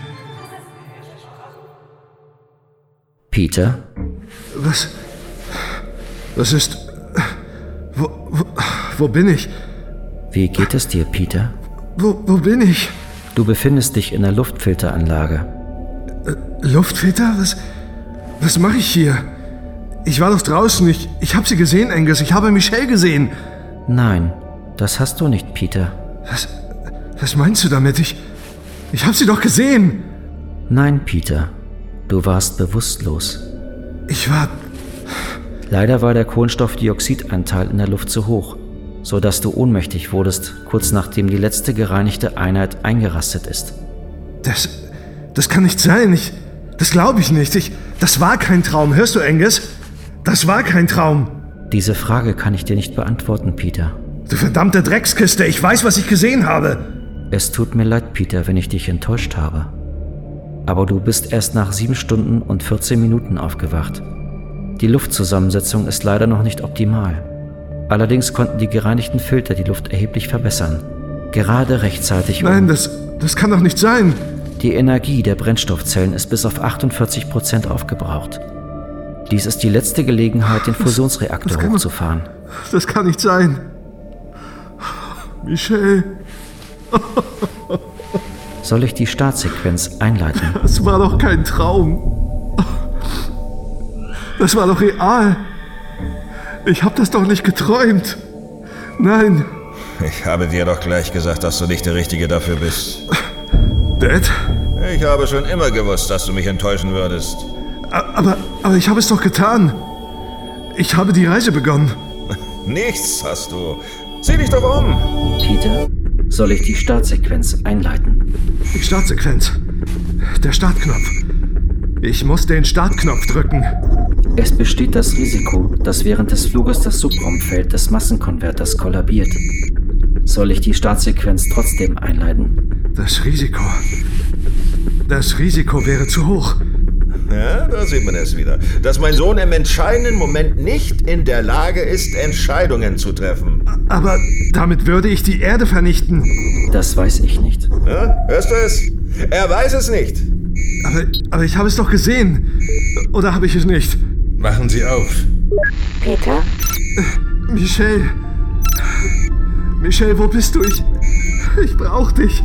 Peter? Was? Was ist... Wo, wo, wo bin ich? Wie geht es dir, Peter? Wo, wo bin ich? Du befindest dich in der Luftfilteranlage. Äh, Luftfilter? Was, was mache ich hier? Ich war doch draußen. Ich, ich habe sie gesehen, Angus. Ich habe Michelle gesehen. Nein, das hast du nicht, Peter. Was, was meinst du damit? Ich, ich habe sie doch gesehen. Nein, Peter. Du warst bewusstlos. Ich war... Leider war der Kohlenstoffdioxidanteil in der Luft zu hoch, sodass du ohnmächtig wurdest, kurz nachdem die letzte gereinigte Einheit eingerastet ist. Das... das kann nicht sein. Ich... das glaube ich nicht. Ich... das war kein Traum. Hörst du, Angus? Das war kein Traum. Diese Frage kann ich dir nicht beantworten, Peter. Du verdammte Dreckskiste. Ich weiß, was ich gesehen habe. Es tut mir leid, Peter, wenn ich dich enttäuscht habe. Aber du bist erst nach sieben Stunden und vierzehn Minuten aufgewacht. Die Luftzusammensetzung ist leider noch nicht optimal. Allerdings konnten die gereinigten Filter die Luft erheblich verbessern. Gerade rechtzeitig. Nein, um das, das kann doch nicht sein. Die Energie der Brennstoffzellen ist bis auf achtundvierzig Prozent aufgebraucht. Dies ist die letzte Gelegenheit, den Fusionsreaktor das kann, hochzufahren. Das kann nicht sein. Michelle. Soll ich die Startsequenz einleiten? Das war doch kein Traum. Das war doch real. Ich habe das doch nicht geträumt. Nein. Ich habe dir doch gleich gesagt, dass du nicht der Richtige dafür bist. Dad? Ich habe schon immer gewusst, dass du mich enttäuschen würdest. Aber, aber ich habe es doch getan. Ich habe die Reise begonnen. Nichts hast du. Sieh dich doch um. Peter, soll ich die Startsequenz einleiten? Die Startsequenz. Der Startknopf. Ich muss den Startknopf drücken. Es besteht das Risiko, dass während des Fluges das Subraumfeld des Massenkonverters kollabiert. Soll ich die Startsequenz trotzdem einleiten? Das Risiko. Das Risiko wäre zu hoch. Ja, da sieht man es wieder. Dass mein Sohn im entscheidenden Moment nicht in der Lage ist, Entscheidungen zu treffen. Aber damit würde ich die Erde vernichten. Das weiß ich nicht. Ja, hörst du es? Er weiß es nicht. Aber, aber ich habe es doch gesehen. Oder habe ich es nicht? Wachen Sie auf. Peter? Äh, Michelle. Michelle, wo bist du? Ich, ich brauche dich.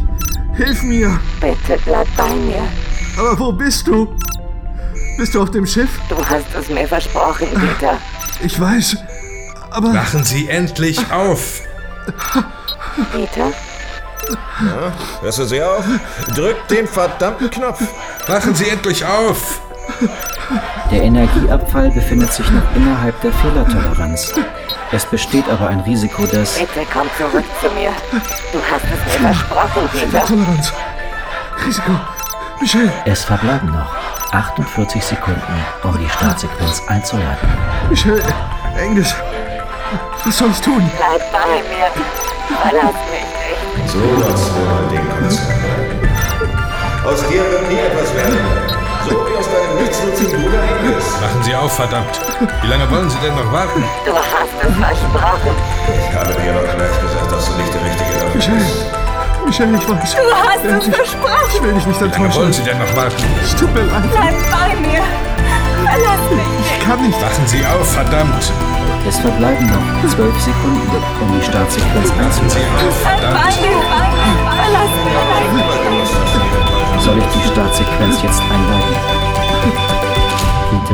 Hilf mir! Bitte bleib bei mir. Aber wo bist du? Bist du auf dem Schiff? Du hast es mir versprochen, Peter. Ich weiß, aber... Wachen Sie endlich auf! Peter? Ja, hörst du sie auf? Drück den verdammten Knopf! Wachen Sie endlich auf! Der Energieabfall befindet sich noch innerhalb der Fehlertoleranz. Es besteht aber ein Risiko, dass... Bitte komm zurück zu mir. Du hast es mir versprochen, Peter. Fehlertoleranz. Risiko. Michelle. Es verbleiben noch achtundvierzig Sekunden, um die Startsequenz einzuleiten. Michelle. Angus. Was soll ich tun? Bleib bei mir. Verlass mich nicht. So was wohl den Konzert. Aus dir wird nie etwas werden. So wie aus deinem nichtsnutzigen Bruder Angus. Wachen Sie auf, verdammt! Wie lange wollen Sie denn noch warten? Du hast es versprochen. Ich habe dir doch gleich gesagt, dass du nicht der Richtige dafür Michelle. bist. Michelle, ich weiß. Du hast es Ich- versprochen. Ich will dich nicht Wie lange enttäuschen. wollen Sie denn noch warten? Es tut mir leid. Bleib bei mir. Verlass mich nicht. Ich kann nicht. Wachen Sie auf, verdammt! Es verbleiben noch zwölf Sekunden, um die Startsequenz Wachen Sie einzuleiten. auf, Bleib bei verdammt! mir. Verlass mich nicht. Soll ich die Startsequenz jetzt einleiten? Peter?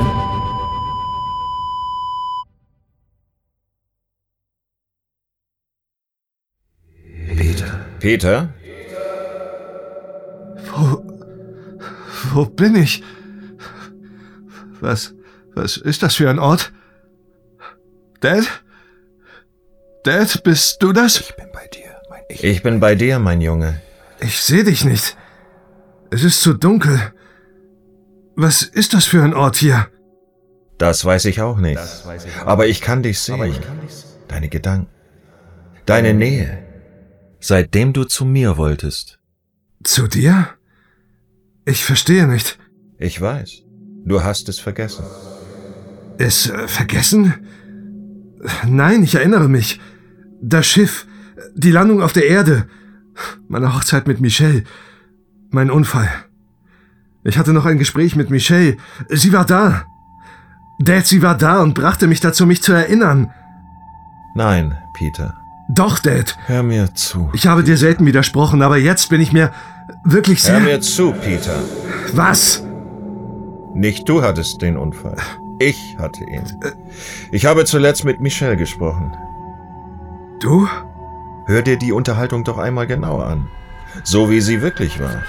Peter. Peter? Wo... Wo bin ich? Was... Was ist das für ein Ort? Dad? Dad, bist du das? Ich bin bei dir, mein Ich. Ich bin bei dir, mein Junge. Ich sehe dich nicht. Es ist zu dunkel. Was ist das für ein Ort hier? Das weiß ich auch nicht. Aber ich kann dich sehen. Deine Gedanken. Deine Nähe. Seitdem du zu mir wolltest. Zu dir? Ich verstehe nicht. Ich weiß. Du hast es vergessen. Es äh, vergessen? Nein, ich erinnere mich. Das Schiff, die Landung auf der Erde, meine Hochzeit mit Michelle, mein Unfall. Ich hatte noch ein Gespräch mit Michelle. Sie war da. Dad, sie war da und brachte mich dazu, mich zu erinnern. Nein, Peter. Doch, Dad. Hör mir zu. Ich habe dir selten widersprochen, aber jetzt bin ich mir wirklich sehr... Hör mir zu, Peter. Was? Nicht du hattest den Unfall. Ich hatte ihn. Ich habe zuletzt mit Michelle gesprochen. Du? Hör dir die Unterhaltung doch einmal genau an. So wie sie wirklich war.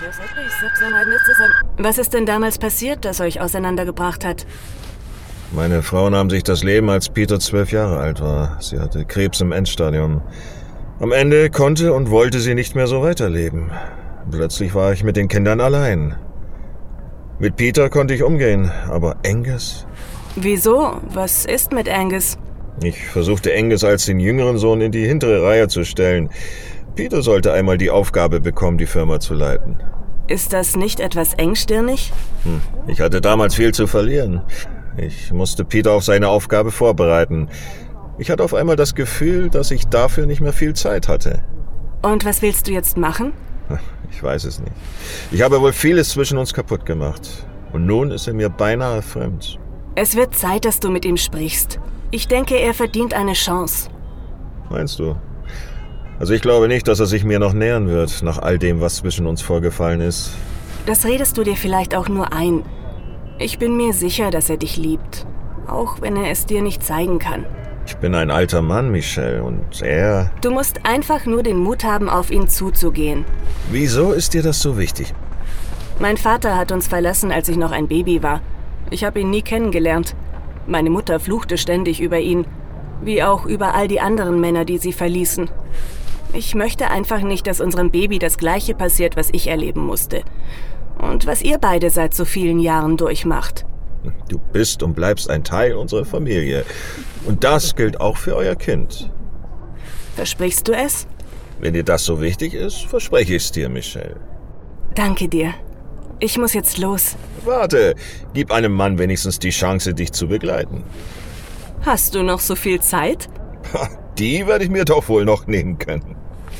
Was ist denn damals passiert, das euch auseinandergebracht hat? Meine Frau nahm sich das Leben, als Peter zwölf Jahre alt war. Sie hatte Krebs im Endstadium. Am Ende konnte und wollte sie nicht mehr so weiterleben. Plötzlich war ich mit den Kindern allein. Mit Peter konnte ich umgehen, aber Angus? Wieso? Was ist mit Angus? Ich versuchte Angus als den jüngeren Sohn in die hintere Reihe zu stellen. Peter sollte einmal die Aufgabe bekommen, die Firma zu leiten. Ist das nicht etwas engstirnig? Hm. Ich hatte damals viel zu verlieren. Ich musste Peter auf seine Aufgabe vorbereiten. Ich hatte auf einmal das Gefühl, dass ich dafür nicht mehr viel Zeit hatte. Und was willst du jetzt machen? Ich weiß es nicht. Ich habe wohl vieles zwischen uns kaputt gemacht. Und nun ist er mir beinahe fremd. Es wird Zeit, dass du mit ihm sprichst. Ich denke, er verdient eine Chance. Meinst du? Also ich glaube nicht, dass er sich mir noch nähern wird, nach all dem, was zwischen uns vorgefallen ist. Das redest du dir vielleicht auch nur ein. Ich bin mir sicher, dass er dich liebt. Auch wenn er es dir nicht zeigen kann. Ich bin ein alter Mann, Michelle, und er... Du musst einfach nur den Mut haben, auf ihn zuzugehen. Wieso ist dir das so wichtig? Mein Vater hat uns verlassen, als ich noch ein Baby war. Ich habe ihn nie kennengelernt. Meine Mutter fluchte ständig über ihn, wie auch über all die anderen Männer, die sie verließen. Ich möchte einfach nicht, dass unserem Baby das Gleiche passiert, was ich erleben musste. Und was ihr beide seit so vielen Jahren durchmacht. Du bist und bleibst ein Teil unserer Familie. Und das gilt auch für euer Kind. Versprichst du es? Wenn dir das so wichtig ist, verspreche ich es dir, Michelle. Danke dir. Ich muss jetzt los. Warte, gib einem Mann wenigstens die Chance, dich zu begleiten. Hast du noch so viel Zeit? Die werde ich mir doch wohl noch nehmen können.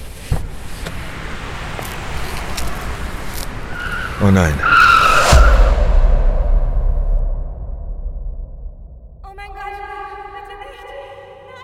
Oh nein. Oh mein Gott, bitte nicht.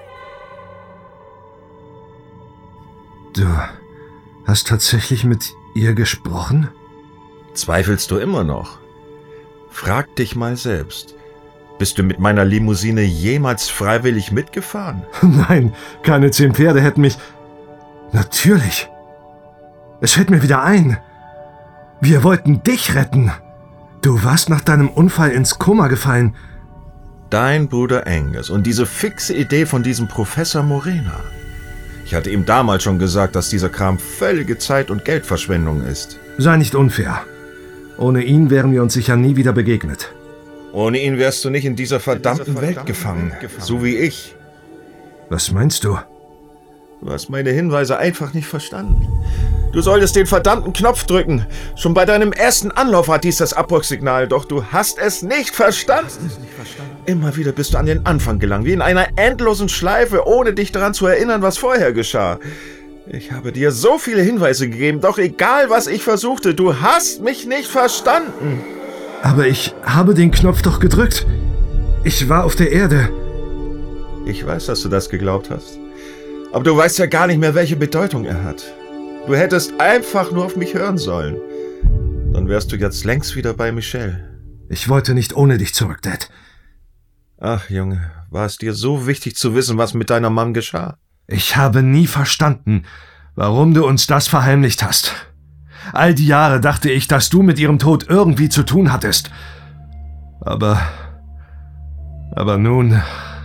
Du hast tatsächlich mit ihr gesprochen? Zweifelst du immer noch? Frag dich mal selbst. Bist du mit meiner Limousine jemals freiwillig mitgefahren? Nein, keine zehn Pferde hätten mich... Natürlich. Es fällt mir wieder ein. Wir wollten dich retten. Du warst nach deinem Unfall ins Koma gefallen. Dein Bruder Angus und diese fixe Idee von diesem Professor Morena. Ich hatte ihm damals schon gesagt, dass dieser Kram völlige Zeit- und Geldverschwendung ist. Sei nicht unfair. Ohne ihn wären wir uns sicher nie wieder begegnet. Ohne ihn wärst du nicht in dieser verdammten Welt gefangen, so wie ich. Was meinst du? Du hast meine Hinweise einfach nicht verstanden. Du solltest den verdammten Knopf drücken. Schon bei deinem ersten Anlauf hat dies das Abbruchsignal, doch du hast es nicht verstanden. Immer wieder bist du an den Anfang gelangt, wie in einer endlosen Schleife, ohne dich daran zu erinnern, was vorher geschah. Ich habe dir so viele Hinweise gegeben, doch egal, was ich versuchte, du hast mich nicht verstanden. Aber ich habe den Knopf doch gedrückt. Ich war auf der Erde. Ich weiß, dass du das geglaubt hast. Aber du weißt ja gar nicht mehr, welche Bedeutung er hat. Du hättest einfach nur auf mich hören sollen. Dann wärst du jetzt längst wieder bei Michelle. Ich wollte nicht ohne dich zurück, Dad. Ach, Junge, war es dir so wichtig zu wissen, was mit deiner Mom geschah? Ich habe nie verstanden, warum du uns das verheimlicht hast. All die Jahre dachte ich, dass du mit ihrem Tod irgendwie zu tun hattest. Aber... Aber nun...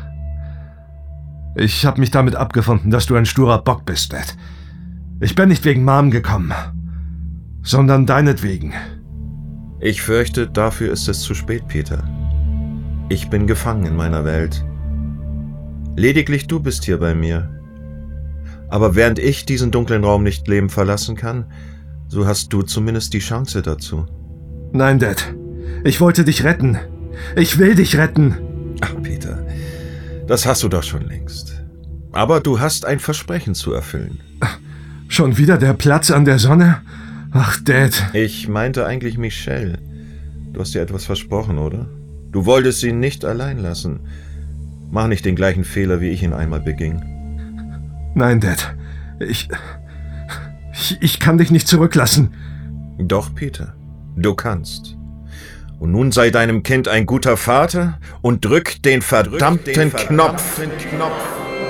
Ich habe mich damit abgefunden, dass du ein sturer Bock bist, Dad. Ich bin nicht wegen Mom gekommen, sondern deinetwegen. Ich fürchte, dafür ist es zu spät, Peter. Ich bin gefangen in meiner Welt. Lediglich du bist hier bei mir. Aber während ich diesen dunklen Raum nicht lebend verlassen kann, so hast du zumindest die Chance dazu. Nein, Dad. Ich wollte dich retten. Ich will dich retten. Ach, Peter, das hast du doch schon längst. Aber du hast ein Versprechen zu erfüllen. Schon wieder der Platz an der Sonne? Ach, Dad. Ich meinte eigentlich Michelle. Du hast dir etwas versprochen, oder? Du wolltest sie nicht allein lassen. Mach nicht den gleichen Fehler, wie ich ihn einmal beging. Nein, Dad. Ich... Ich, ich kann dich nicht zurücklassen. Doch, Peter. Du kannst. Und nun sei deinem Kind ein guter Vater und drück den verdammten, drück den Knopf. verdammten Knopf.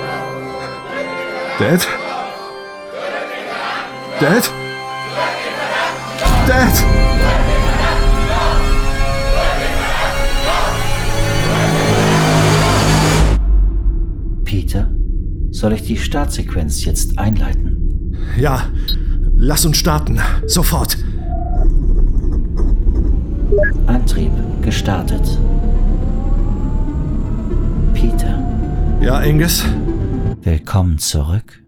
Dad? Dad? Dad? Peter, soll ich die Startsequenz jetzt einleiten? Ja, lass uns starten. Sofort. Antrieb gestartet. Peter. Ja, Angus? Willkommen zurück.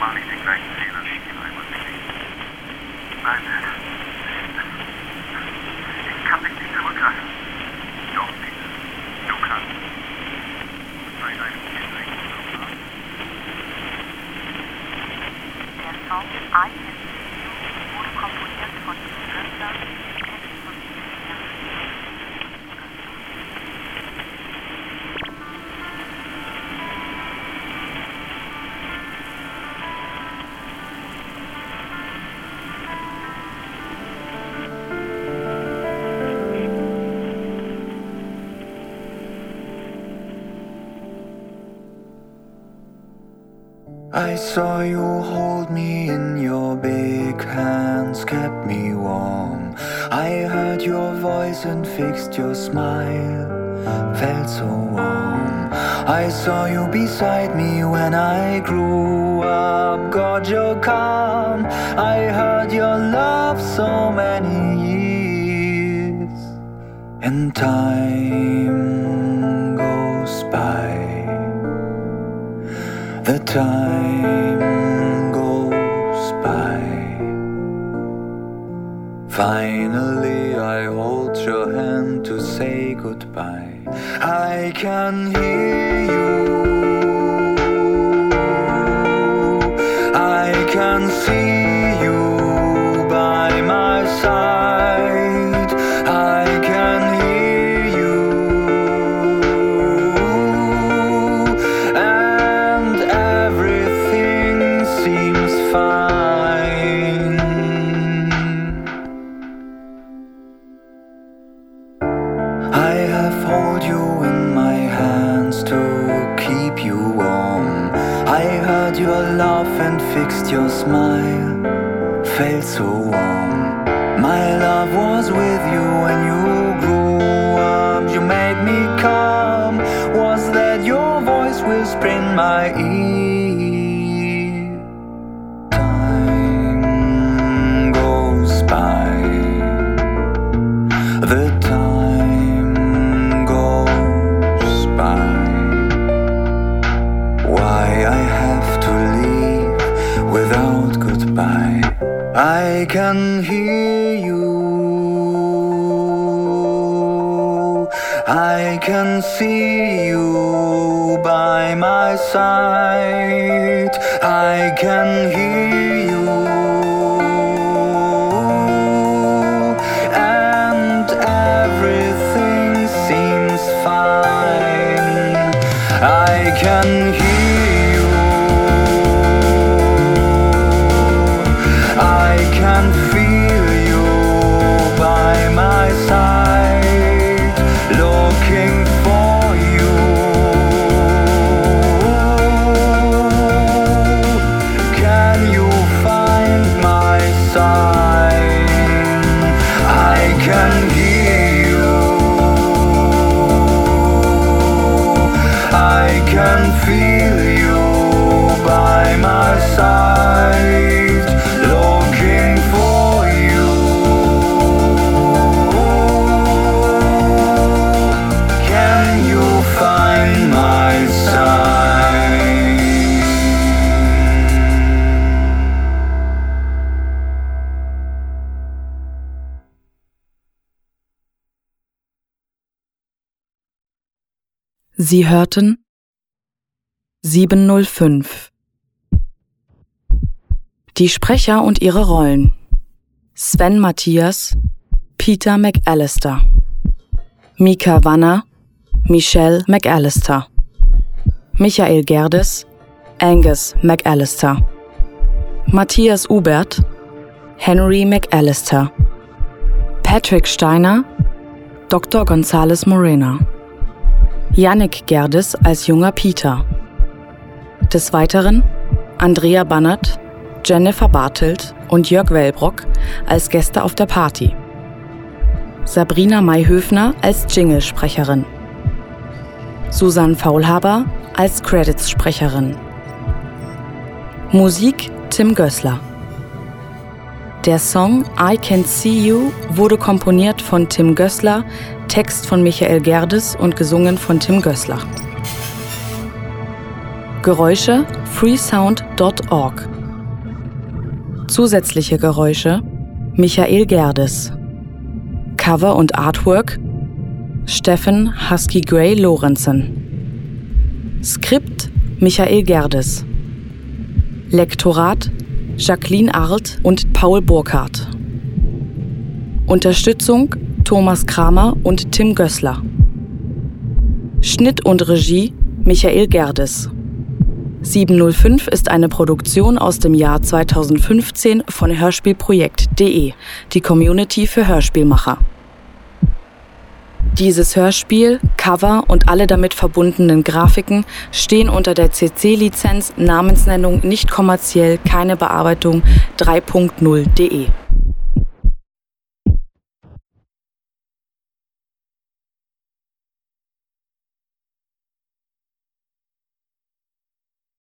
nochmal nicht den gleichen Fehler begehen, einmal wirklich. Nein, ich kann dich nicht zurückgreifen. Doch, Peter, du kannst. Bei deinem Kind Der Song I Can See You wurde komponiert von Tim Gössler, Text von I saw you hold me in your big hands, kept me warm. I heard your voice and fixed your smile, felt so warm. I saw you beside me when I grew up, got your calm. I heard your love so many years, and time goes by. The time goes by. Finally I hold your hand to say goodbye. I can hear you, I can see you by my side. I can hear you, and everything seems fine. I have hold you in my hands to keep you warm. I heard your laugh and fixed your smile, felt so warm. My love was with you when you grew up. You made me calm. Was that your voice whispering my ear? Time goes by. The time goes by. Why I have to leave without goodbye? I can hear you, I can see you by my side. I can hear you, and everything seems fine. I can hear you, I can feel you by my side, looking for you. Can you find my sign? I can hear you, I can feel you by my side, looking for you. Can you find my sign? Sie hörten sieben null fünf. Die Sprecher und ihre Rollen: Sven Matthias, Peter McAllister, Mika Wanner, Michelle McAllister, Michael Gerdes, Angus McAllister, Matthias Ubert, Henry McAllister, Patrick Steiner, Doktor González Morena, Yannick Gerdes als junger Peter. Des Weiteren Andrea Bannert, Jennifer Bartelt und Jörg Wellbrock als Gäste auf der Party. Sabrina Mayhöfner als Jingle-Sprecherin. Susanne Faulhaber als Credits-Sprecherin. Musik Tim Gössler. Der Song I Can See You wurde komponiert von Tim Gössler, Text von Michael Gerdes und gesungen von Tim Gössler. Geräusche freesound punkt org Zusätzliche Geräusche Michael Gerdes. Cover und Artwork Steffen Husky Gray Lorenzen. Skript Michael Gerdes. Lektorat Jacqueline Arlt und Paul Burkhardt. Unterstützung Thomas Kramer und Tim Gößler. Schnitt und Regie Michael Gerdes. sieben null fünf ist eine Produktion aus dem Jahr zweitausendfünfzehn von hörspielprojekt punkt de, die Community für Hörspielmacher. Dieses Hörspiel, Cover und alle damit verbundenen Grafiken stehen unter der C C-Lizenz Namensnennung nicht kommerziell, keine Bearbeitung drei Punkt null punkt de.